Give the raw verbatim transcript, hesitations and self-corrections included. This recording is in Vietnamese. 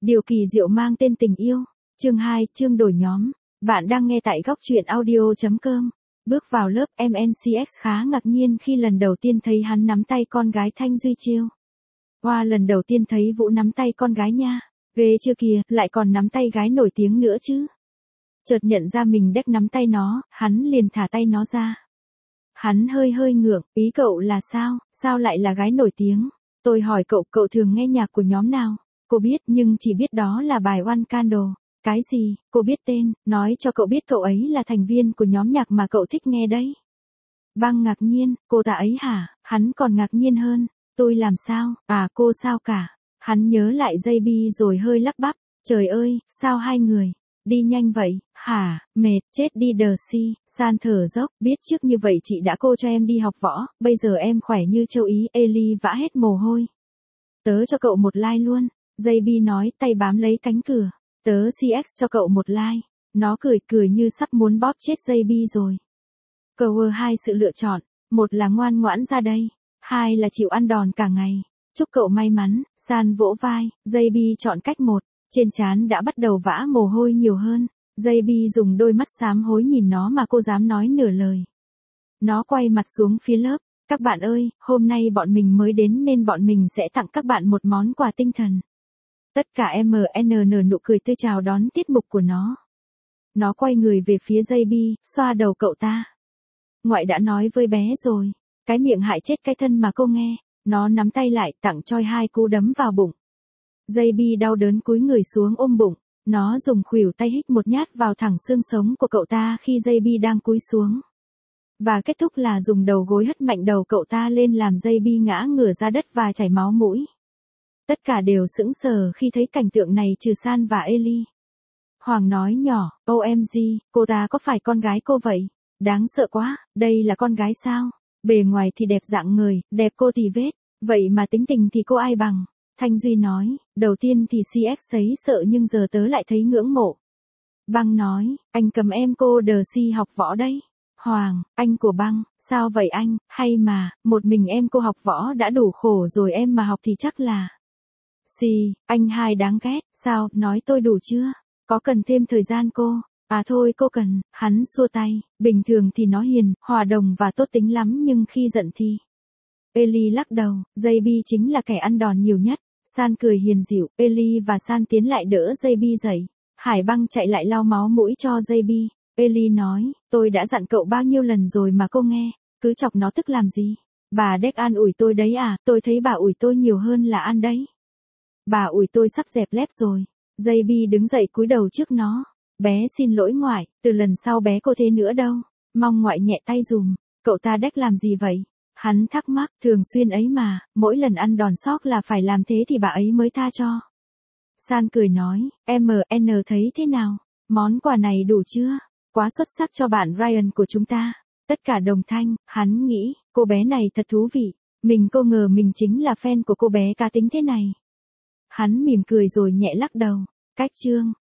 Điều kỳ diệu mang tên tình yêu. Chương hai, chương đổi nhóm. Bạn đang nghe tại góc truyện audio chấm com. Bước vào lớp, em en xê ích khá ngạc nhiên khi lần đầu tiên thấy hắn nắm tay con gái Thanh Duy Chiêu. Wow, lần đầu tiên thấy Vũ nắm tay con gái nha. Ghê chưa kìa, lại còn nắm tay gái nổi tiếng nữa chứ. Chợt nhận ra mình đếch nắm tay nó, hắn liền thả tay nó ra. Hắn hơi hơi ngượng, ý cậu là sao, sao lại là gái nổi tiếng? Tôi hỏi cậu, cậu thường nghe nhạc của nhóm nào? Cô biết nhưng chỉ biết đó là bài One Candle. Cái gì, cô biết tên, nói cho cậu biết cậu ấy là thành viên của nhóm nhạc mà cậu thích nghe đấy. Băng ngạc nhiên, cô ta ấy hả? Hắn còn ngạc nhiên hơn. Tôi làm sao? À cô sao cả? Hắn nhớ lại gi bê rồi hơi lắp bắp. Trời ơi, sao hai người? Đi nhanh vậy, hả, mệt, chết đi đờ si, San thở dốc, biết trước như vậy chị đã cô cho em đi học võ, bây giờ em khỏe như châu Ý, Eli vã hết mồ hôi. Tớ cho cậu một like luôn, gi bê nói tay bám lấy cánh cửa, tớ xê ích cho cậu một like, nó cười cười như sắp muốn bóp chết gi bê rồi. Cậu ơ hai sự lựa chọn, một là ngoan ngoãn ra đây, hai là chịu ăn đòn cả ngày, chúc cậu may mắn, San vỗ vai, gi bê chọn cách một. Trên trán đã bắt đầu vã mồ hôi nhiều hơn, gi bê dùng đôi mắt xám hối nhìn nó mà cô dám nói nửa lời. Nó quay mặt xuống phía lớp, các bạn ơi, hôm nay bọn mình mới đến nên bọn mình sẽ tặng các bạn một món quà tinh thần. Tất cả em en nở nụ cười tươi chào đón tiết mục của nó. Nó quay người về phía gi bê, xoa đầu cậu ta. Ngoại đã nói với bé rồi, cái miệng hại chết cái thân mà cô nghe, nó nắm tay lại tặng Choi hai cú đấm vào bụng. gi bê đau đớn cúi người xuống ôm bụng, nó dùng khuỷu tay hít một nhát vào thẳng xương sống của cậu ta khi gi bê đang cúi xuống. Và kết thúc là dùng đầu gối hất mạnh đầu cậu ta lên làm gi bê ngã ngửa ra đất và chảy máu mũi. Tất cả đều sững sờ khi thấy cảnh tượng này trừ San và Eli. Hoàng nói nhỏ, ô em giê, cô ta có phải con gái cô vậy? Đáng sợ quá, đây là con gái sao? Bề ngoài thì đẹp rạng ngời, đẹp cô thì vết, vậy mà tính tình thì cô ai bằng? Thanh Duy nói, đầu tiên thì xê ích thấy sợ nhưng giờ tớ lại thấy ngưỡng mộ. Băng nói, anh cầm em cô đờ si học võ đấy. Hoàng, anh của Băng, sao vậy anh, hay mà, một mình em cô học võ đã đủ khổ rồi em mà học thì chắc là. Si, anh hai đáng ghét, sao, nói tôi đủ chưa? Có cần thêm thời gian cô? À thôi cô cần, hắn xua tay, bình thường thì nó hiền, hòa đồng và tốt tính lắm nhưng khi giận thì. Eli lắc đầu, gi bê chính là kẻ ăn đòn nhiều nhất. San cười hiền dịu, Eli và San tiến lại đỡ gi bê dậy. Hải Băng chạy lại lau máu mũi cho gi bê. Eli nói, tôi đã dặn cậu bao nhiêu lần rồi mà cô nghe, cứ chọc nó tức làm gì. Bà đếch an ủi tôi đấy à, tôi thấy bà ủi tôi nhiều hơn là an đấy. Bà ủi tôi sắp dẹp lép rồi. gi bê đứng dậy cúi đầu trước nó. Bé xin lỗi ngoại, từ lần sau bé cô thế nữa đâu. Mong ngoại nhẹ tay dùm, cậu ta đếch làm gì vậy? Hắn thắc mắc, thường xuyên ấy mà, mỗi lần ăn đòn sóc là phải làm thế thì bà ấy mới tha cho. San cười nói, em en thấy thế nào? Món quà này đủ chưa? Quá xuất sắc cho bạn Ryan của chúng ta. Tất cả đồng thanh, hắn nghĩ, cô bé này thật thú vị. Mình cô ngờ mình chính là fan của cô bé cá tính thế này. Hắn mỉm cười rồi nhẹ lắc đầu. Cách chương.